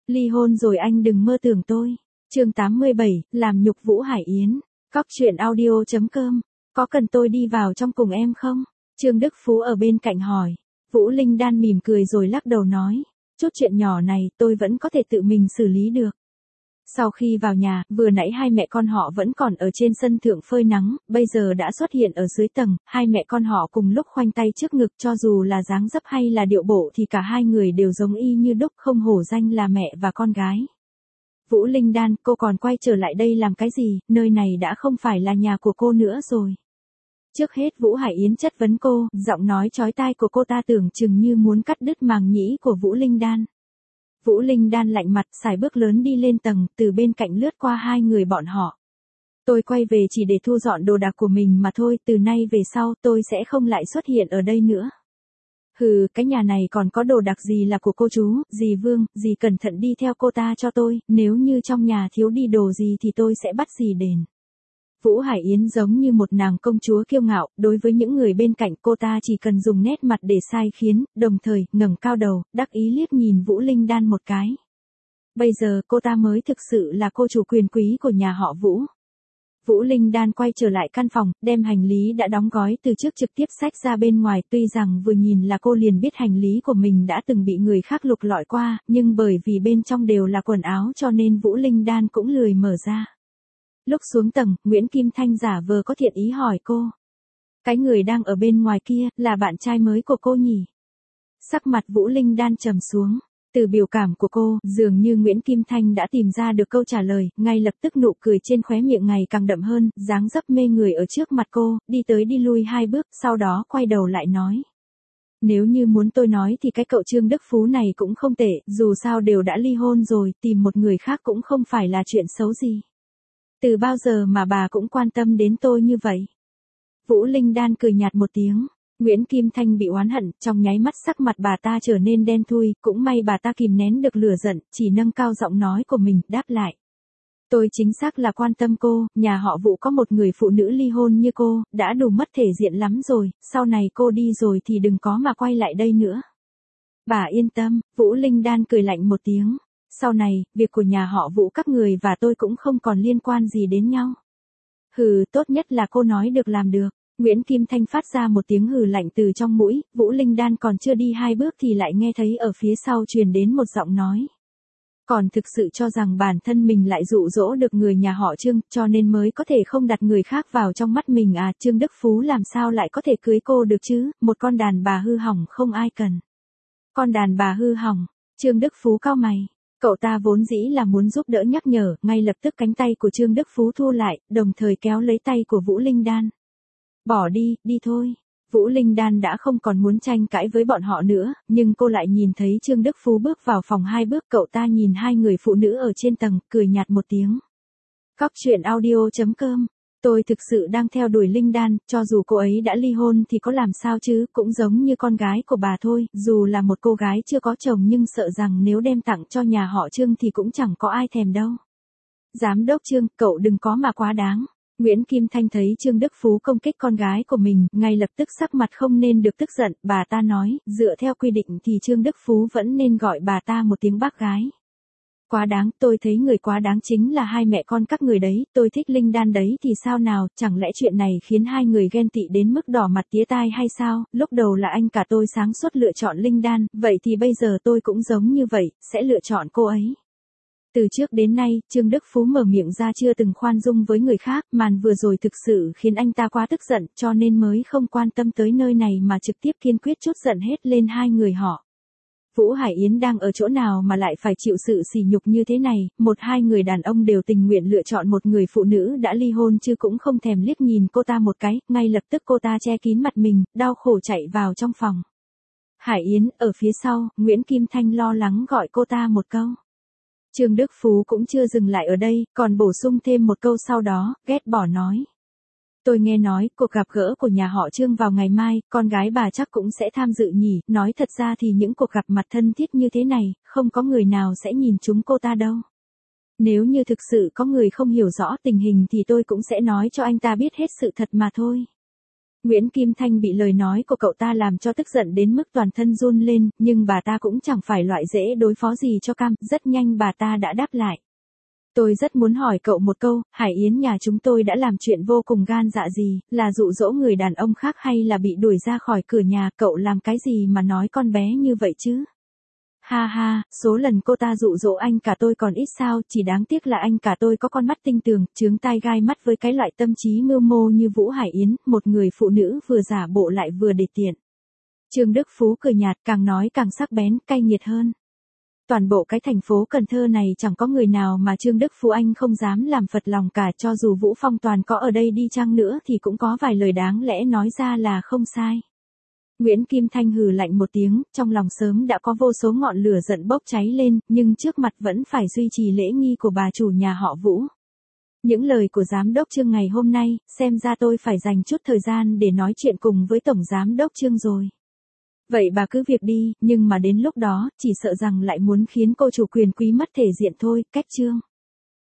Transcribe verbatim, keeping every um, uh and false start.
Ly hôn rồi anh đừng mơ tưởng tôi. Chương tám mươi bảy, làm nhục Vũ Hải Yến. Cóc truyện audio chấm com. Có cần tôi đi vào trong cùng em không? Trương Đức Phú ở bên cạnh hỏi. Vũ Linh Đan mỉm cười rồi lắc đầu nói. Chút chuyện nhỏ này tôi vẫn có thể tự mình xử lý được. Sau khi vào nhà, vừa nãy hai mẹ con họ vẫn còn ở trên sân thượng phơi nắng, bây giờ đã xuất hiện ở dưới tầng, hai mẹ con họ cùng lúc khoanh tay trước ngực, cho dù là dáng dấp hay là điệu bộ thì cả hai người đều giống y như đúc, không hổ danh là mẹ và con gái. Vũ Linh Đan, cô còn quay trở lại đây làm cái gì, nơi này đã không phải là nhà của cô nữa rồi. Trước hết Vũ Hải Yến chất vấn cô, giọng nói chói tai của cô ta tưởng chừng như muốn cắt đứt màng nhĩ của Vũ Linh Đan. Vũ Linh Đan lạnh mặt, sải bước lớn đi lên tầng, từ bên cạnh lướt qua hai người bọn họ. Tôi quay về chỉ để thu dọn đồ đạc của mình mà thôi, từ nay về sau tôi sẽ không lại xuất hiện ở đây nữa. Hừ, cái nhà này còn có đồ đạc gì là của cô chú, dì Vương, dì cẩn thận đi theo cô ta cho tôi, nếu như trong nhà thiếu đi đồ gì thì tôi sẽ bắt dì đền. Vũ Hải Yến giống như một nàng công chúa kiêu ngạo, đối với những người bên cạnh cô ta chỉ cần dùng nét mặt để sai khiến, đồng thời ngẩng cao đầu, đắc ý liếc nhìn Vũ Linh Đan một cái. Bây giờ cô ta mới thực sự là cô chủ quyền quý của nhà họ Vũ. Vũ Linh Đan quay trở lại căn phòng, đem hành lý đã đóng gói từ trước trực tiếp xách ra bên ngoài, tuy rằng vừa nhìn là cô liền biết hành lý của mình đã từng bị người khác lục lọi qua, nhưng bởi vì bên trong đều là quần áo cho nên Vũ Linh Đan cũng lười mở ra. Lúc xuống tầng, Nguyễn Kim Thanh giả vờ có thiện ý hỏi cô. Cái người đang ở bên ngoài kia, là bạn trai mới của cô nhỉ? Sắc mặt Vũ Linh Đan trầm xuống. Từ biểu cảm của cô, dường như Nguyễn Kim Thanh đã tìm ra được câu trả lời, ngay lập tức nụ cười trên khóe miệng ngày càng đậm hơn, dáng dấp mê người ở trước mặt cô, đi tới đi lui hai bước, sau đó quay đầu lại nói. Nếu như muốn tôi nói thì cái cậu Trương Đức Phú này cũng không tệ, dù sao đều đã ly hôn rồi, tìm một người khác cũng không phải là chuyện xấu gì. Từ bao giờ mà bà cũng quan tâm đến tôi như vậy? Vũ Linh Đan cười nhạt một tiếng. Nguyễn Kim Thanh bị oán hận, trong nháy mắt sắc mặt bà ta trở nên đen thui, cũng may bà ta kìm nén được lửa giận, chỉ nâng cao giọng nói của mình, đáp lại. Tôi chính xác là quan tâm cô, nhà họ Vũ có một người phụ nữ ly hôn như cô, đã đủ mất thể diện lắm rồi, sau này cô đi rồi thì đừng có mà quay lại đây nữa. Bà yên tâm, Vũ Linh Đan cười lạnh một tiếng. Sau này, việc của nhà họ Vũ các người và tôi cũng không còn liên quan gì đến nhau. Hừ, tốt nhất là cô nói được làm được. Nguyễn Kim Thanh phát ra một tiếng hừ lạnh từ trong mũi, Vũ Linh Đan còn chưa đi hai bước thì lại nghe thấy ở phía sau truyền đến một giọng nói. Còn thực sự cho rằng bản thân mình lại dụ dỗ được người nhà họ Trương, cho nên mới có thể không đặt người khác vào trong mắt mình à, Trương Đức Phú làm sao lại có thể cưới cô được chứ, một con đàn bà hư hỏng không ai cần. Con đàn bà hư hỏng, Trương Đức Phú cau mày. Cậu ta vốn dĩ là muốn giúp đỡ nhắc nhở, ngay lập tức cánh tay của Trương Đức Phú thu lại, đồng thời kéo lấy tay của Vũ Linh Đan. Bỏ đi, đi thôi. Vũ Linh Đan đã không còn muốn tranh cãi với bọn họ nữa, nhưng cô lại nhìn thấy Trương Đức Phú bước vào phòng hai bước, cậu ta nhìn hai người phụ nữ ở trên tầng, cười nhạt một tiếng. Cóc truyện audio chấm com. Tôi thực sự đang theo đuổi Linh Đan, cho dù cô ấy đã ly hôn thì có làm sao chứ, cũng giống như con gái của bà thôi, dù là một cô gái chưa có chồng nhưng sợ rằng nếu đem tặng cho nhà họ Trương thì cũng chẳng có ai thèm đâu. Giám đốc Trương, cậu đừng có mà quá đáng. Nguyễn Kim Thanh thấy Trương Đức Phú công kích con gái của mình, ngay lập tức sắc mặt không nên được tức giận, bà ta nói, dựa theo quy định thì Trương Đức Phú vẫn nên gọi bà ta một tiếng bác gái. Quá đáng, tôi thấy người quá đáng chính là hai mẹ con các người đấy, tôi thích Linh Đan đấy thì sao nào, chẳng lẽ chuyện này khiến hai người ghen tị đến mức đỏ mặt tía tai hay sao, lúc đầu là anh cả tôi sáng suốt lựa chọn Linh Đan, vậy thì bây giờ tôi cũng giống như vậy, sẽ lựa chọn cô ấy. Từ trước đến nay, Trương Đức Phú mở miệng ra chưa từng khoan dung với người khác, màn vừa rồi thực sự khiến anh ta quá tức giận, cho nên mới không quan tâm tới nơi này mà trực tiếp kiên quyết trút giận hết lên hai người họ. Vũ Hải Yến đang ở chỗ nào mà lại phải chịu sự sỉ nhục như thế này, một hai người đàn ông đều tình nguyện lựa chọn một người phụ nữ đã ly hôn chứ cũng không thèm liếc nhìn cô ta một cái, ngay lập tức cô ta che kín mặt mình, đau khổ chạy vào trong phòng. Hải Yến, ở phía sau, Nguyễn Kim Thanh lo lắng gọi cô ta một câu. Trương Đức Phú cũng chưa dừng lại ở đây, còn bổ sung thêm một câu sau đó, ghét bỏ nói. Tôi nghe nói, cuộc gặp gỡ của nhà họ Trương vào ngày mai, con gái bà chắc cũng sẽ tham dự nhỉ, nói thật ra thì những cuộc gặp mặt thân thiết như thế này, không có người nào sẽ nhìn chúng cô ta đâu. Nếu như thực sự có người không hiểu rõ tình hình thì tôi cũng sẽ nói cho anh ta biết hết sự thật mà thôi. Nguyễn Kim Thanh bị lời nói của cậu ta làm cho tức giận đến mức toàn thân run lên, nhưng bà ta cũng chẳng phải loại dễ đối phó gì cho cam, rất nhanh bà ta đã đáp lại. Tôi rất muốn hỏi cậu một câu, Hải Yến nhà chúng tôi đã làm chuyện vô cùng gan dạ gì, là dụ dỗ người đàn ông khác hay là bị đuổi ra khỏi cửa nhà, cậu làm cái gì mà nói con bé như vậy chứ? Ha ha, số lần cô ta dụ dỗ anh cả tôi còn ít sao, chỉ đáng tiếc là anh cả tôi có con mắt tinh tường, chướng tai gai mắt với cái loại tâm trí mưu mô như Vũ Hải Yến, một người phụ nữ vừa giả bộ lại vừa để tiện. Trương Đức Phú cười nhạt, càng nói càng sắc bén, cay nghiệt hơn. Toàn bộ cái thành phố Cần Thơ này chẳng có người nào mà Trương Đức Phú anh không dám làm phật lòng cả, cho dù Vũ Phong Toàn có ở đây đi chăng nữa thì cũng có vài lời đáng lẽ nói ra là không sai. Nguyễn Kim Thanh hừ lạnh một tiếng, trong lòng sớm đã có vô số ngọn lửa giận bốc cháy lên, nhưng trước mặt vẫn phải duy trì lễ nghi của bà chủ nhà họ Vũ. Những lời của giám đốc Trương ngày hôm nay, xem ra tôi phải dành chút thời gian để nói chuyện cùng với tổng giám đốc Trương rồi. Vậy bà cứ việc đi, nhưng mà đến lúc đó, chỉ sợ rằng lại muốn khiến cô chủ quyền quý mất thể diện thôi, cách Trương.